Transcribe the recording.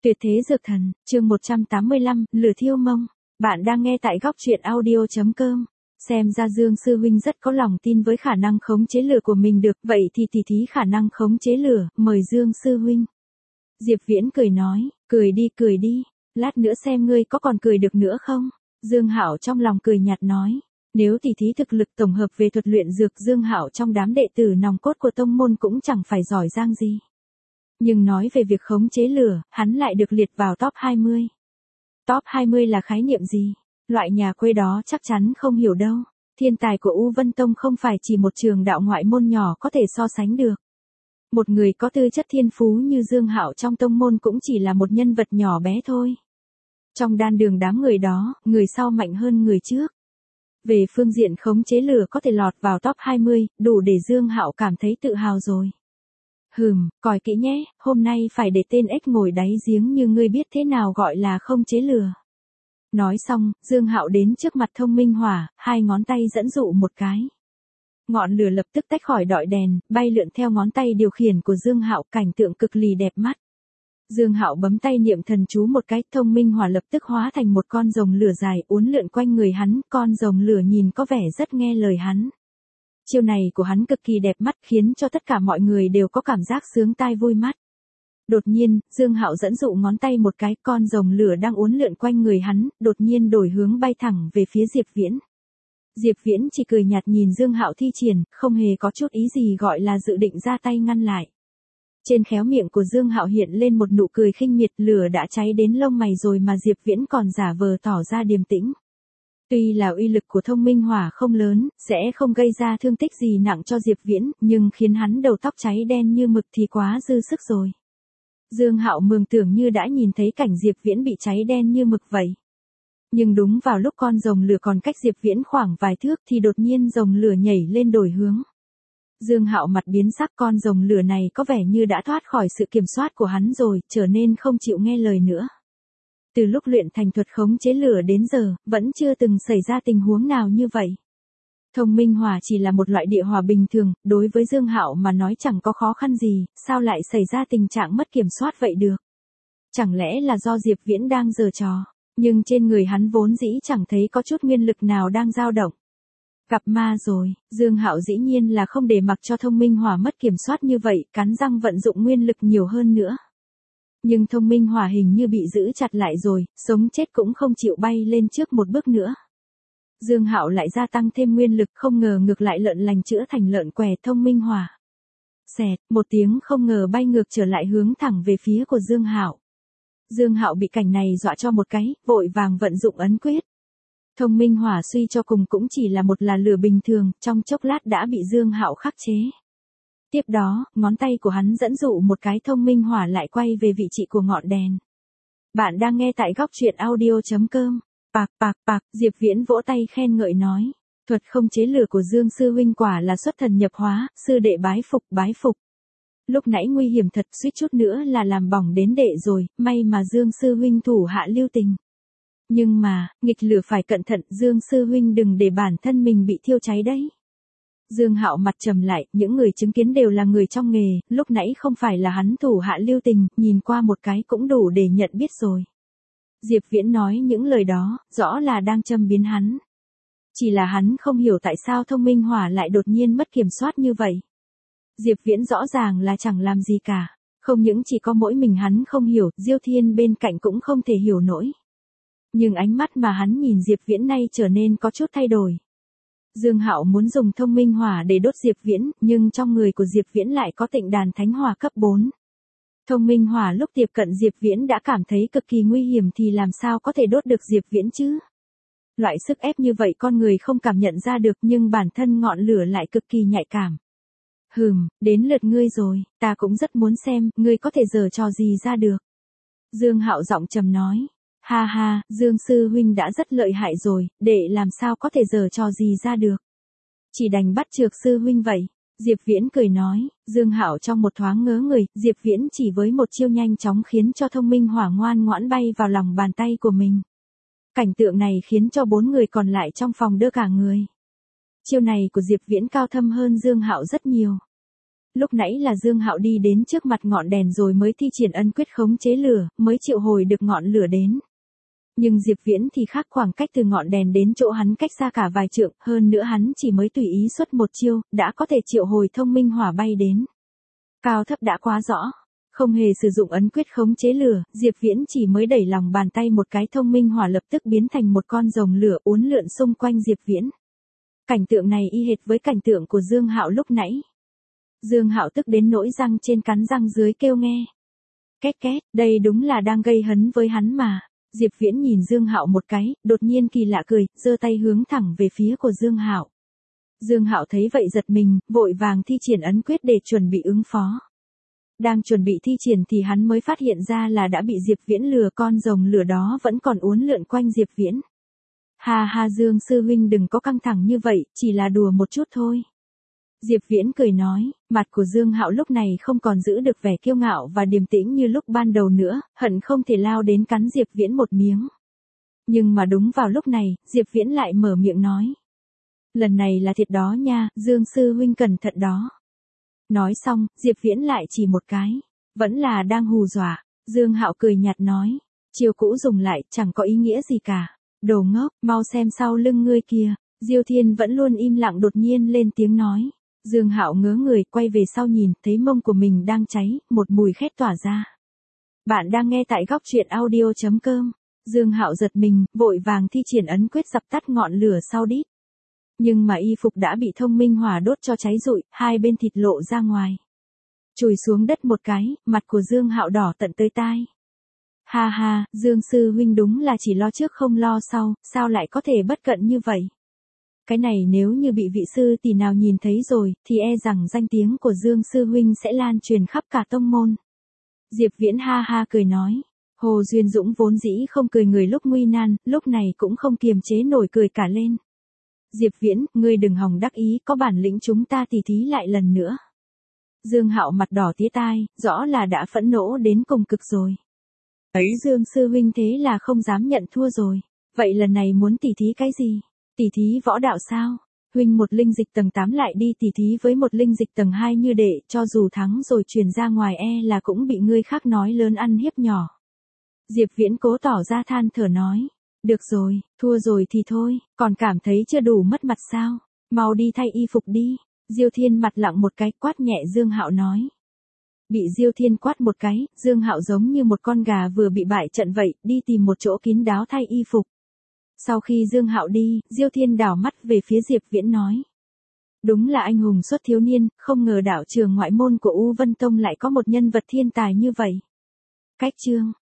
Tuyệt thế dược thần, chương 185, lửa thiêu mông. Bạn đang nghe tại góc truyện audio.com. Xem ra Dương Sư Huynh rất có lòng tin với khả năng khống chế lửa của mình được, vậy thì tỉ thí khả năng khống chế lửa, mời Dương Sư Huynh. Diệp Viễn cười nói, cười đi, lát nữa xem ngươi có còn cười được nữa không? Dương Hạo trong lòng cười nhạt nói, nếu tỉ thí thực lực tổng hợp về thuật luyện dược Dương Hạo trong đám đệ tử nòng cốt của tông môn cũng chẳng phải giỏi giang gì. Nhưng nói về việc khống chế lửa, hắn lại được liệt vào top 20. Top 20 là khái niệm gì? Loại nhà quê đó chắc chắn không hiểu đâu. Thiên tài của U Vân Tông không phải chỉ một trường đạo ngoại môn nhỏ có thể so sánh được. Một người có tư chất thiên phú như Dương Hạo trong tông môn cũng chỉ là một nhân vật nhỏ bé thôi. Trong đan đường đám người đó, người sau mạnh hơn người trước. Về phương diện khống chế lửa có thể lọt vào top 20, đủ để Dương Hạo cảm thấy tự hào rồi. Coi kỹ nhé, hôm nay phải để tên ếch ngồi đáy giếng như ngươi biết thế nào gọi là không chế lửa. Nói xong, Dương Hạo đến trước mặt Thông Minh Hỏa, hai ngón tay dẫn dụ một cái. Ngọn lửa lập tức tách khỏi đọi đèn, bay lượn theo ngón tay điều khiển của Dương Hạo, cảnh tượng cực kỳ đẹp mắt. Dương Hạo bấm tay niệm thần chú một cái, Thông Minh Hỏa lập tức hóa thành một con rồng lửa dài uốn lượn quanh người hắn, con rồng lửa nhìn có vẻ rất nghe lời hắn. Chiêu này của hắn cực kỳ đẹp mắt khiến cho tất cả mọi người đều có cảm giác sướng tai vui mắt. Đột nhiên, Dương Hạo dẫn dụ ngón tay một cái, con rồng lửa đang uốn lượn quanh người hắn, đột nhiên đổi hướng bay thẳng về phía Diệp Viễn. Diệp Viễn chỉ cười nhạt nhìn Dương Hạo thi triển, không hề có chút ý gì gọi là dự định ra tay ngăn lại. Trên khéo miệng của Dương Hạo hiện lên một nụ cười khinh miệt, lửa đã cháy đến lông mày rồi mà Diệp Viễn còn giả vờ tỏ ra điềm tĩnh. Tuy là uy lực của Thông Minh Hỏa không lớn, sẽ không gây ra thương tích gì nặng cho Diệp Viễn, nhưng khiến hắn đầu tóc cháy đen như mực thì quá dư sức rồi. Dương Hạo mường tưởng như đã nhìn thấy cảnh Diệp Viễn bị cháy đen như mực vậy. Nhưng đúng vào lúc con rồng lửa còn cách Diệp Viễn khoảng vài thước thì đột nhiên rồng lửa nhảy lên đổi hướng. Dương Hạo mặt biến sắc, con rồng lửa này có vẻ như đã thoát khỏi sự kiểm soát của hắn rồi, trở nên không chịu nghe lời nữa. Từ lúc luyện thành thuật khống chế lửa đến giờ, vẫn chưa từng xảy ra tình huống nào như vậy. Thông Minh Hỏa chỉ là một loại địa hỏa bình thường, đối với Dương Hạo mà nói chẳng có khó khăn gì, sao lại xảy ra tình trạng mất kiểm soát vậy được? Chẳng lẽ là do Diệp Viễn đang giở trò, nhưng trên người hắn vốn dĩ chẳng thấy có chút nguyên lực nào đang dao động. Gặp ma rồi, Dương Hạo dĩ nhiên là không để mặc cho Thông Minh Hỏa mất kiểm soát như vậy, cắn răng vận dụng nguyên lực nhiều hơn nữa. Nhưng Thông Minh Hỏa hình như bị giữ chặt lại rồi, sống chết cũng không chịu bay lên trước một bước nữa. Dương Hạo lại gia tăng thêm nguyên lực, không ngờ ngược lại lợn lành chữa thành lợn què. Thông Minh Hỏa xẹt một tiếng không ngờ bay ngược trở lại hướng thẳng về phía của Dương Hạo. Dương Hạo bị cảnh này dọa cho một cái, vội vàng vận dụng ấn quyết. Thông Minh Hỏa suy cho cùng cũng chỉ là một là lửa bình thường, trong chốc lát đã bị Dương Hạo khắc chế. Tiếp đó, ngón tay của hắn dẫn dụ một cái, Thông Minh Hỏa lại quay về vị trí của ngọn đèn. Bạn đang nghe tại góc truyện audio.com. Bạc, Diệp Viễn vỗ tay khen ngợi nói. Thuật không chế lửa của Dương Sư Huynh quả là xuất thần nhập hóa, sư đệ bái phục. Lúc nãy nguy hiểm thật, suýt chút nữa là làm bỏng đến đệ rồi, may mà Dương Sư Huynh thủ hạ lưu tình. Nhưng mà, nghịch lửa phải cẩn thận, Dương Sư Huynh đừng để bản thân mình bị thiêu cháy đấy. Dương Hạo mặt trầm lại, những người chứng kiến đều là người trong nghề, lúc nãy không phải là hắn thủ hạ lưu tình, nhìn qua một cái cũng đủ để nhận biết rồi. Diệp Viễn nói những lời đó, rõ là đang châm biếm hắn. Chỉ là hắn không hiểu tại sao Thông Minh Hỏa lại đột nhiên mất kiểm soát như vậy. Diệp Viễn rõ ràng là chẳng làm gì cả. Không những chỉ có mỗi mình hắn không hiểu, Diêu Thiên bên cạnh cũng không thể hiểu nổi. Nhưng ánh mắt mà hắn nhìn Diệp Viễn nay trở nên có chút thay đổi. Dương Hạo muốn dùng Thông Minh Hỏa để đốt Diệp Viễn, nhưng trong người của Diệp Viễn lại có tịnh đàn thánh hỏa cấp 4. Thông Minh Hỏa lúc tiếp cận Diệp Viễn đã cảm thấy cực kỳ nguy hiểm thì làm sao có thể đốt được Diệp Viễn chứ? Loại sức ép như vậy con người không cảm nhận ra được, nhưng bản thân ngọn lửa lại cực kỳ nhạy cảm. Đến lượt ngươi rồi, ta cũng rất muốn xem, ngươi có thể giở trò gì ra được. Dương Hạo giọng trầm nói. Ha, Dương Sư Huynh đã rất lợi hại rồi, đệ làm sao có thể giở trò gì ra được. Chỉ đành bắt chước Sư Huynh vậy. Diệp Viễn cười nói. Dương Hạo trong một thoáng ngớ người, Diệp Viễn chỉ với một chiêu nhanh chóng khiến cho Thông Minh Hỏa ngoan ngoãn bay vào lòng bàn tay của mình. Cảnh tượng này khiến cho 4 người còn lại trong phòng đơ cả người. Chiêu này của Diệp Viễn cao thâm hơn Dương Hạo rất nhiều. Lúc nãy là Dương Hạo đi đến trước mặt ngọn đèn rồi mới thi triển ấn quyết khống chế lửa, mới triệu hồi được ngọn lửa đến. Nhưng Diệp Viễn thì khác, khoảng cách từ ngọn đèn đến chỗ hắn cách xa cả vài trượng, hơn nữa hắn chỉ mới tùy ý xuất một chiêu, đã có thể triệu hồi thông minh hỏa bay đến. Cao thấp đã quá rõ. Không hề sử dụng ấn quyết khống chế lửa, Diệp Viễn chỉ mới đẩy lòng bàn tay một cái, thông minh hỏa lập tức biến thành một con rồng lửa uốn lượn xung quanh Diệp Viễn. Cảnh tượng này y hệt với cảnh tượng của Dương Hạo lúc nãy. Dương Hạo tức đến nỗi răng trên cắn răng dưới kêu nghe. Két két, đây đúng là đang gây hấn với hắn mà. Diệp Viễn nhìn Dương Hạo một cái, đột nhiên kỳ lạ cười, giơ tay hướng thẳng về phía của Dương Hạo. Dương Hạo thấy vậy giật mình, vội vàng thi triển ấn quyết để chuẩn bị ứng phó. Đang chuẩn bị thi triển thì hắn mới phát hiện ra là đã bị Diệp Viễn lừa, con rồng lửa đó vẫn còn uốn lượn quanh Diệp Viễn. Ha ha, Dương sư huynh đừng có căng thẳng như vậy, chỉ là đùa một chút thôi. Diệp Viễn cười nói, mặt của Dương Hạo lúc này không còn giữ được vẻ kiêu ngạo và điềm tĩnh như lúc ban đầu nữa, hận không thể lao đến cắn Diệp Viễn một miếng. Nhưng mà đúng vào lúc này, Diệp Viễn lại mở miệng nói. Lần này là thiệt đó nha, Dương sư huynh cẩn thận đó. Nói xong, Diệp Viễn lại chỉ một cái. Vẫn là đang hù dọa. Dương Hạo cười nhạt nói. Chiêu cũ dùng lại, chẳng có ý nghĩa gì cả. Đồ ngốc, mau xem sau lưng ngươi kìa. Diêu Thiên vẫn luôn im lặng đột nhiên lên tiếng nói. Dương Hạo ngớ người, quay về sau nhìn, thấy mông của mình đang cháy, một mùi khét tỏa ra. Bạn đang nghe tại góc truyện audio.com. Dương Hạo giật mình, vội vàng thi triển ấn quyết dập tắt ngọn lửa sau đít. Nhưng mà y phục đã bị thông minh hỏa đốt cho cháy rụi, hai bên thịt lộ ra ngoài. Chùi xuống đất một cái, mặt của Dương Hạo đỏ tận tới tai. Ha ha, Dương sư huynh đúng là chỉ lo trước không lo sau, sao lại có thể bất cận như vậy? Cái này nếu như bị vị sư tỷ nào nhìn thấy rồi, thì e rằng danh tiếng của Dương sư huynh sẽ lan truyền khắp cả tông môn. Diệp Viễn ha ha cười nói. Hồ Duyên Dũng vốn dĩ không cười người lúc nguy nan, lúc này cũng không kiềm chế nổi cười cả lên. Diệp Viễn, ngươi đừng hòng đắc ý, có bản lĩnh chúng ta tỉ thí lại lần nữa. Dương Hạo mặt đỏ tía tai, rõ là đã phẫn nộ đến cùng cực rồi. Ấy Dương sư huynh thế là không dám nhận thua rồi. Vậy lần này muốn tỉ thí cái gì? Tỉ thí võ đạo sao? Huynh một linh dịch tầng 8 lại đi tỉ thí với một linh dịch tầng 2 như đệ, cho dù thắng rồi truyền ra ngoài e là cũng bị ngươi khác nói lớn ăn hiếp nhỏ. Diệp Viễn cố tỏ ra than thở nói. Được rồi, thua rồi thì thôi, còn cảm thấy chưa đủ mất mặt sao? Mau đi thay y phục đi. Diêu Thiên mặt lặng một cái, quát nhẹ Dương Hạo nói. Bị Diêu Thiên quát một cái, Dương Hạo giống như một con gà vừa bị bại trận vậy, đi tìm một chỗ kín đáo thay y phục. Sau khi Dương Hạo đi, Diêu Thiên đảo mắt về phía Diệp Viễn nói. Đúng là anh hùng xuất thiếu niên, không ngờ đạo trường ngoại môn của U Vân Tông lại có một nhân vật thiên tài như vậy. Cách chương